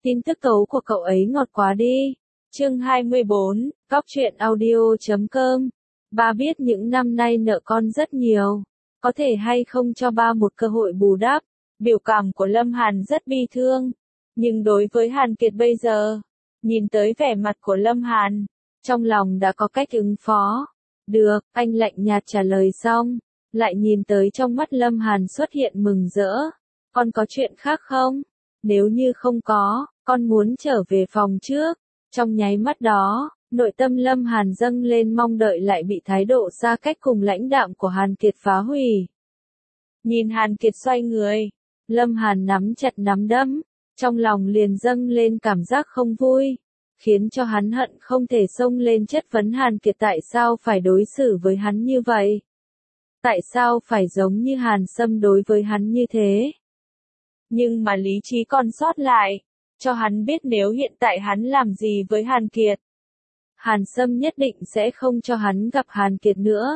Tin tức tố của cậu ấy ngọt quá đi. Chương 24, Cóc truyện audio.com. Ba biết những năm nay nợ con rất nhiều. Có thể hay không cho ba một cơ hội bù đắp. Biểu cảm của Lâm Hàn rất bi thương. Nhưng đối với Hàn Kiệt bây giờ, nhìn tới vẻ mặt của Lâm Hàn, trong lòng đã có cách ứng phó. Được, anh lạnh nhạt trả lời xong, lại nhìn tới trong mắt Lâm Hàn xuất hiện mừng rỡ. Con có chuyện khác không? Nếu như không có, con muốn trở về phòng trước. Trong nháy mắt đó, nội tâm Lâm Hàn dâng lên mong đợi lại bị thái độ xa cách cùng lãnh đạm của Hàn Kiệt phá hủy. Nhìn Hàn Kiệt xoay người, Lâm Hàn nắm chặt nắm đấm, trong lòng liền dâng lên cảm giác không vui, khiến cho hắn hận không thể xông lên chất vấn Hàn Kiệt tại sao phải đối xử với hắn như vậy. Tại sao phải giống như Hàn Sâm đối với hắn như thế? Nhưng mà lý trí còn sót lại, cho hắn biết nếu hiện tại hắn làm gì với Hàn Kiệt, Hàn Sâm nhất định sẽ không cho hắn gặp Hàn Kiệt nữa.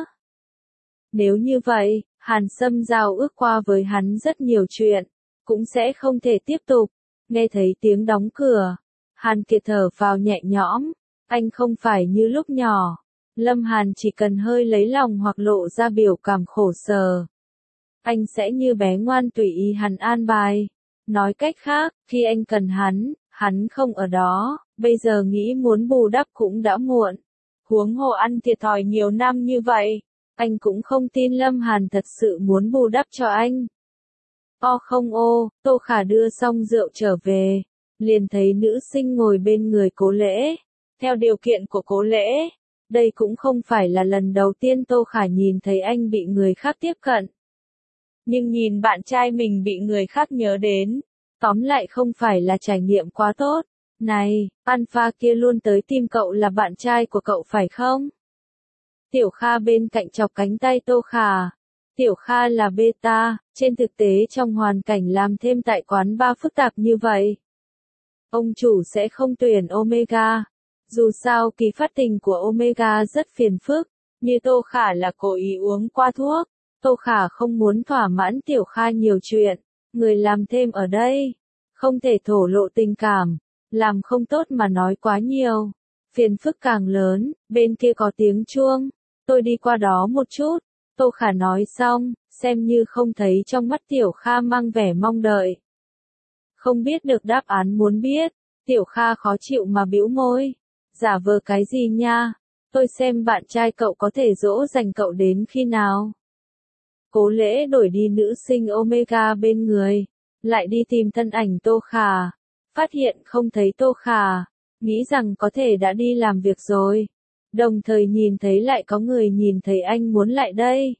Nếu như vậy, Hàn Sâm giao ước qua với hắn rất nhiều chuyện, cũng sẽ không thể tiếp tục. Nghe thấy tiếng đóng cửa, Hàn Kiệt thở vào nhẹ nhõm, anh không phải như lúc nhỏ. Lâm Hàn chỉ cần hơi lấy lòng hoặc lộ ra biểu cảm khổ sở, anh sẽ như bé ngoan tùy ý hắn an bài. Nói cách khác, khi anh cần hắn không ở đó, bây giờ nghĩ muốn bù đắp cũng đã muộn. Huống hồ ăn thiệt thòi nhiều năm như vậy, anh cũng không tin Lâm Hàn thật sự muốn bù đắp cho anh. Không Tô Khả đưa xong rượu trở về, liền thấy nữ sinh ngồi bên người Cố Lễ. Theo điều kiện của Cố Lễ, đây cũng không phải là lần đầu tiên Tô Khả nhìn thấy anh bị người khác tiếp cận. Nhưng nhìn bạn trai mình bị người khác nhớ đến, tóm lại không phải là trải nghiệm quá tốt. Này, Alpha kia luôn tới tìm cậu là bạn trai của cậu phải không? Tiểu Kha bên cạnh chọc cánh tay Tô Khả. Tiểu Kha là beta, trên thực tế trong hoàn cảnh làm thêm tại quán bar phức tạp như vậy, ông chủ sẽ không tuyển Omega. Dù sao kỳ phát tình của Omega rất phiền phức, như Tô Khả là cố ý uống qua thuốc. Tô Khả không muốn thỏa mãn Tiểu Kha nhiều chuyện, người làm thêm ở đây, không thể thổ lộ tình cảm, làm không tốt mà nói quá nhiều, phiền phức càng lớn. Bên kia có tiếng chuông, tôi đi qua đó một chút. Tô Khả nói xong, xem như không thấy trong mắt Tiểu Kha mang vẻ mong đợi. Không biết được đáp án muốn biết, Tiểu Kha khó chịu mà bĩu môi. Giả vờ cái gì nha, tôi xem bạn trai cậu có thể dỗ dành cậu đến khi nào. Cố Lễ đổi đi nữ sinh Omega bên người, lại đi tìm thân ảnh Tô Khả. Phát hiện không thấy Tô Khả, nghĩ rằng có thể đã đi làm việc rồi. Đồng thời nhìn thấy lại có người nhìn thấy anh muốn lại đây.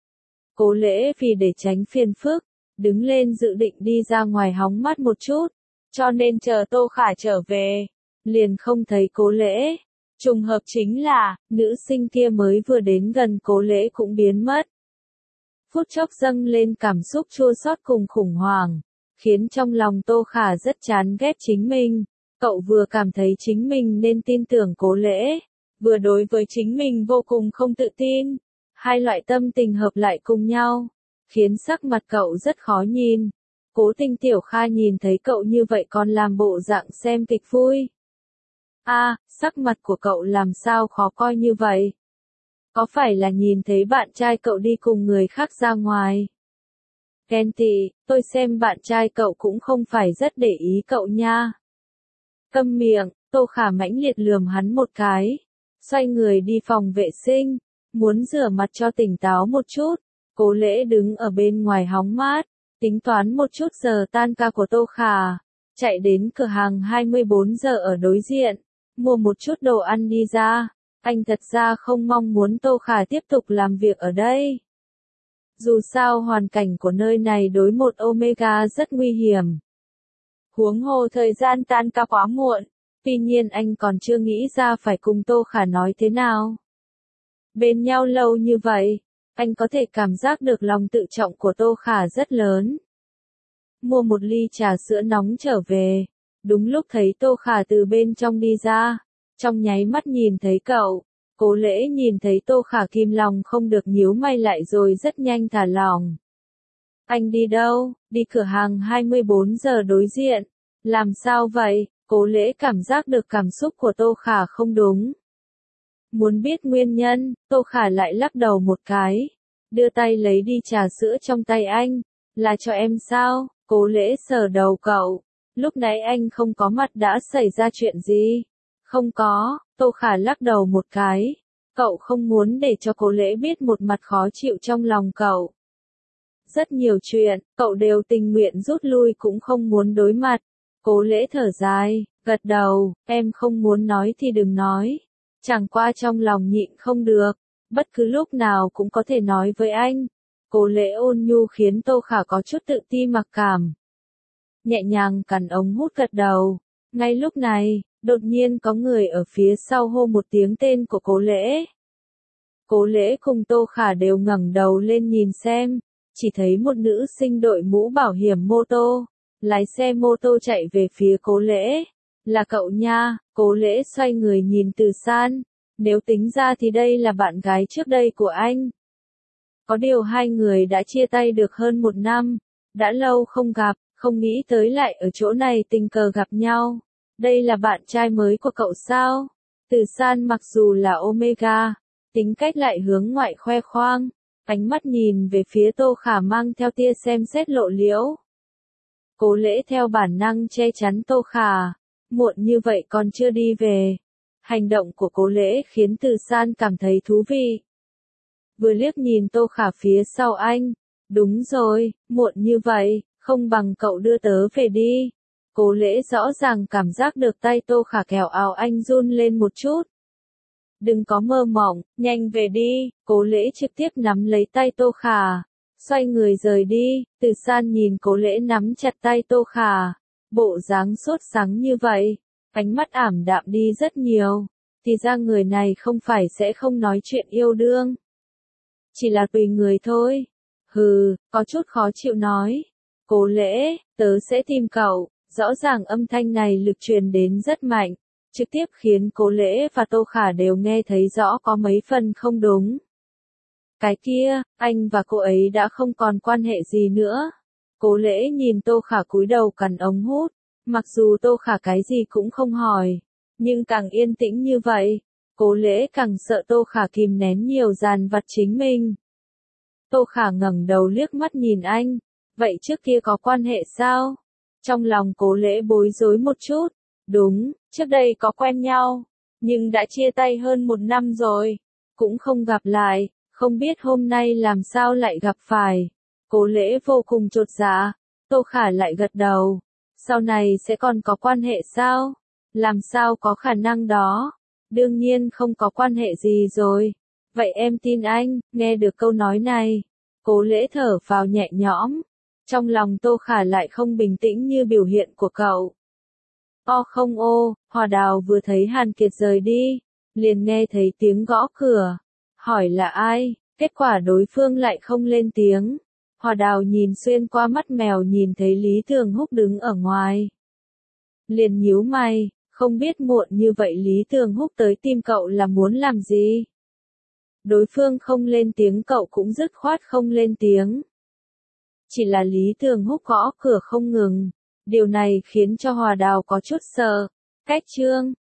Cố Lễ vì để tránh phiền phức, đứng lên dự định đi ra ngoài hóng mát một chút, cho nên chờ Tô Khả trở về, liền không thấy Cố Lễ. Trùng hợp chính là, nữ sinh kia mới vừa đến gần Cố Lễ cũng biến mất. Phút chốc dâng lên cảm xúc chua xót cùng khủng hoảng, khiến trong lòng Tô Khả rất chán ghét chính mình. Cậu vừa cảm thấy chính mình nên tin tưởng Cố Lễ, vừa đối với chính mình vô cùng không tự tin. Hai loại tâm tình hợp lại cùng nhau, khiến sắc mặt cậu rất khó nhìn. Cố Tình Tiểu Kha nhìn thấy cậu như vậy còn làm bộ dạng xem kịch vui. Sắc mặt của cậu làm sao khó coi như vậy? Có phải là nhìn thấy bạn trai cậu đi cùng người khác ra ngoài? Ghen tị, tôi xem bạn trai cậu cũng không phải rất để ý cậu nha. Câm miệng, Tô Khả mãnh liệt lườm hắn một cái, xoay người đi phòng vệ sinh, muốn rửa mặt cho tỉnh táo một chút. Cố Lễ đứng ở bên ngoài hóng mát, tính toán một chút giờ tan ca của Tô Khả, chạy đến cửa hàng 24 giờ ở đối diện, mua một chút đồ ăn đi ra. Anh thật ra không mong muốn Tô Khả tiếp tục làm việc ở đây. Dù sao hoàn cảnh của nơi này đối một Omega rất nguy hiểm. Huống hồ thời gian tan ca quá muộn, tuy nhiên anh còn chưa nghĩ ra phải cùng Tô Khả nói thế nào. Bên nhau lâu như vậy, anh có thể cảm giác được lòng tự trọng của Tô Khả rất lớn. Mua một ly trà sữa nóng trở về, đúng lúc thấy Tô Khả từ bên trong đi ra, trong nháy mắt nhìn thấy cậu. Cố Lễ nhìn thấy Tô Khả kim lòng không được nhíu mày lại rồi rất nhanh thả lỏng. Anh đi đâu? Đi cửa hàng 24 giờ đối diện. Làm sao vậy? Cố Lễ cảm giác được cảm xúc của Tô Khả không đúng. Muốn biết nguyên nhân, Tô Khả lại lắc đầu một cái. Đưa tay lấy đi trà sữa trong tay anh. Là cho em sao? Cố Lễ sờ đầu cậu. Lúc nãy anh không có mặt đã xảy ra chuyện gì? Không có, Tô Khả lắc đầu một cái. Cậu không muốn để cho Cố Lễ biết một mặt khó chịu trong lòng cậu. Rất nhiều chuyện, cậu đều tình nguyện rút lui cũng không muốn đối mặt. Cố Lễ thở dài, gật đầu, em không muốn nói thì đừng nói. Chẳng qua trong lòng nhịn không được, bất cứ lúc nào cũng có thể nói với anh. Cố Lễ ôn nhu khiến Tô Khả có chút tự ti mặc cảm. Nhẹ nhàng cắn ống hút gật đầu. Ngay lúc này, đột nhiên có người ở phía sau hô một tiếng tên của Cố Lễ. Cố Lễ cùng Tô Khả đều ngẩng đầu lên nhìn xem, chỉ thấy một nữ sinh đội mũ bảo hiểm mô tô, lái xe mô tô chạy về phía Cố Lễ. Là cậu nha, Cố Lễ xoay người nhìn Từ San, nếu tính ra thì đây là bạn gái trước đây của anh. Có điều hai người đã chia tay được hơn một năm, đã lâu không gặp, không nghĩ tới lại ở chỗ này tình cờ gặp nhau. Đây là bạn trai mới của cậu sao? Từ San mặc dù là Omega, tính cách lại hướng ngoại khoe khoang, ánh mắt nhìn về phía Tô Khả mang theo tia xem xét lộ liễu. Cố Lễ theo bản năng che chắn Tô Khả, muộn như vậy còn chưa đi về. Hành động của Cố Lễ khiến Từ San cảm thấy thú vị. Vừa liếc nhìn Tô Khả phía sau anh, đúng rồi, muộn như vậy, không bằng cậu đưa tớ về đi. Cố Lễ rõ ràng cảm giác được tay Tô Khả kéo áo anh run lên một chút. Đừng có mơ mộng, nhanh về đi. Cố Lễ trực tiếp nắm lấy tay Tô Khả, xoay người rời đi. Từ San nhìn Cố Lễ nắm chặt tay Tô Khả, bộ dáng sốt sắng như vậy, ánh mắt ảm đạm đi rất nhiều. Thì ra người này không phải sẽ không nói chuyện yêu đương, chỉ là tùy người thôi. Hừ, có chút khó chịu nói. Cố Lễ, tớ sẽ tìm cậu. Rõ ràng âm thanh này lực truyền đến rất mạnh, trực tiếp khiến Cố Lễ và Tô Khả đều nghe thấy rõ có mấy phần không đúng. Cái kia, anh và cô ấy đã không còn quan hệ gì nữa. Cố Lễ nhìn Tô Khả cúi đầu cắn ống hút, mặc dù Tô Khả cái gì cũng không hỏi, nhưng càng yên tĩnh như vậy, Cố Lễ càng sợ Tô Khả kìm nén nhiều dàn vặt chính mình. Tô Khả ngẩng đầu liếc mắt nhìn anh, vậy trước kia có quan hệ sao? Trong lòng Cố Lễ bối rối một chút, đúng, trước đây có quen nhau, nhưng đã chia tay hơn một năm rồi, cũng không gặp lại, không biết hôm nay làm sao lại gặp phải. Cố Lễ vô cùng chột dạ, Tô Khả lại gật đầu, sau này sẽ còn có quan hệ sao? Làm sao có khả năng đó? Đương nhiên không có quan hệ gì rồi. Vậy em tin anh. Nghe được câu nói này, Cố Lễ thở phào nhẹ nhõm. Trong lòng Tô Khả lại không bình tĩnh như biểu hiện của cậu. O không ô, Hòa Đào vừa thấy Hàn Kiệt rời đi, liền nghe thấy tiếng gõ cửa. Hỏi là ai, kết quả đối phương lại không lên tiếng. Hòa Đào nhìn xuyên qua mắt mèo nhìn thấy Lý Thường Húc đứng ở ngoài. Liền nhíu mày, không biết muộn như vậy Lý Thường Húc tới tìm cậu là muốn làm gì? Đối phương không lên tiếng cậu cũng dứt khoát không lên tiếng. Chỉ là Lý Thường Húc gõ cửa không ngừng. Điều này khiến cho Hòa Đào có chút sợ. Cách chương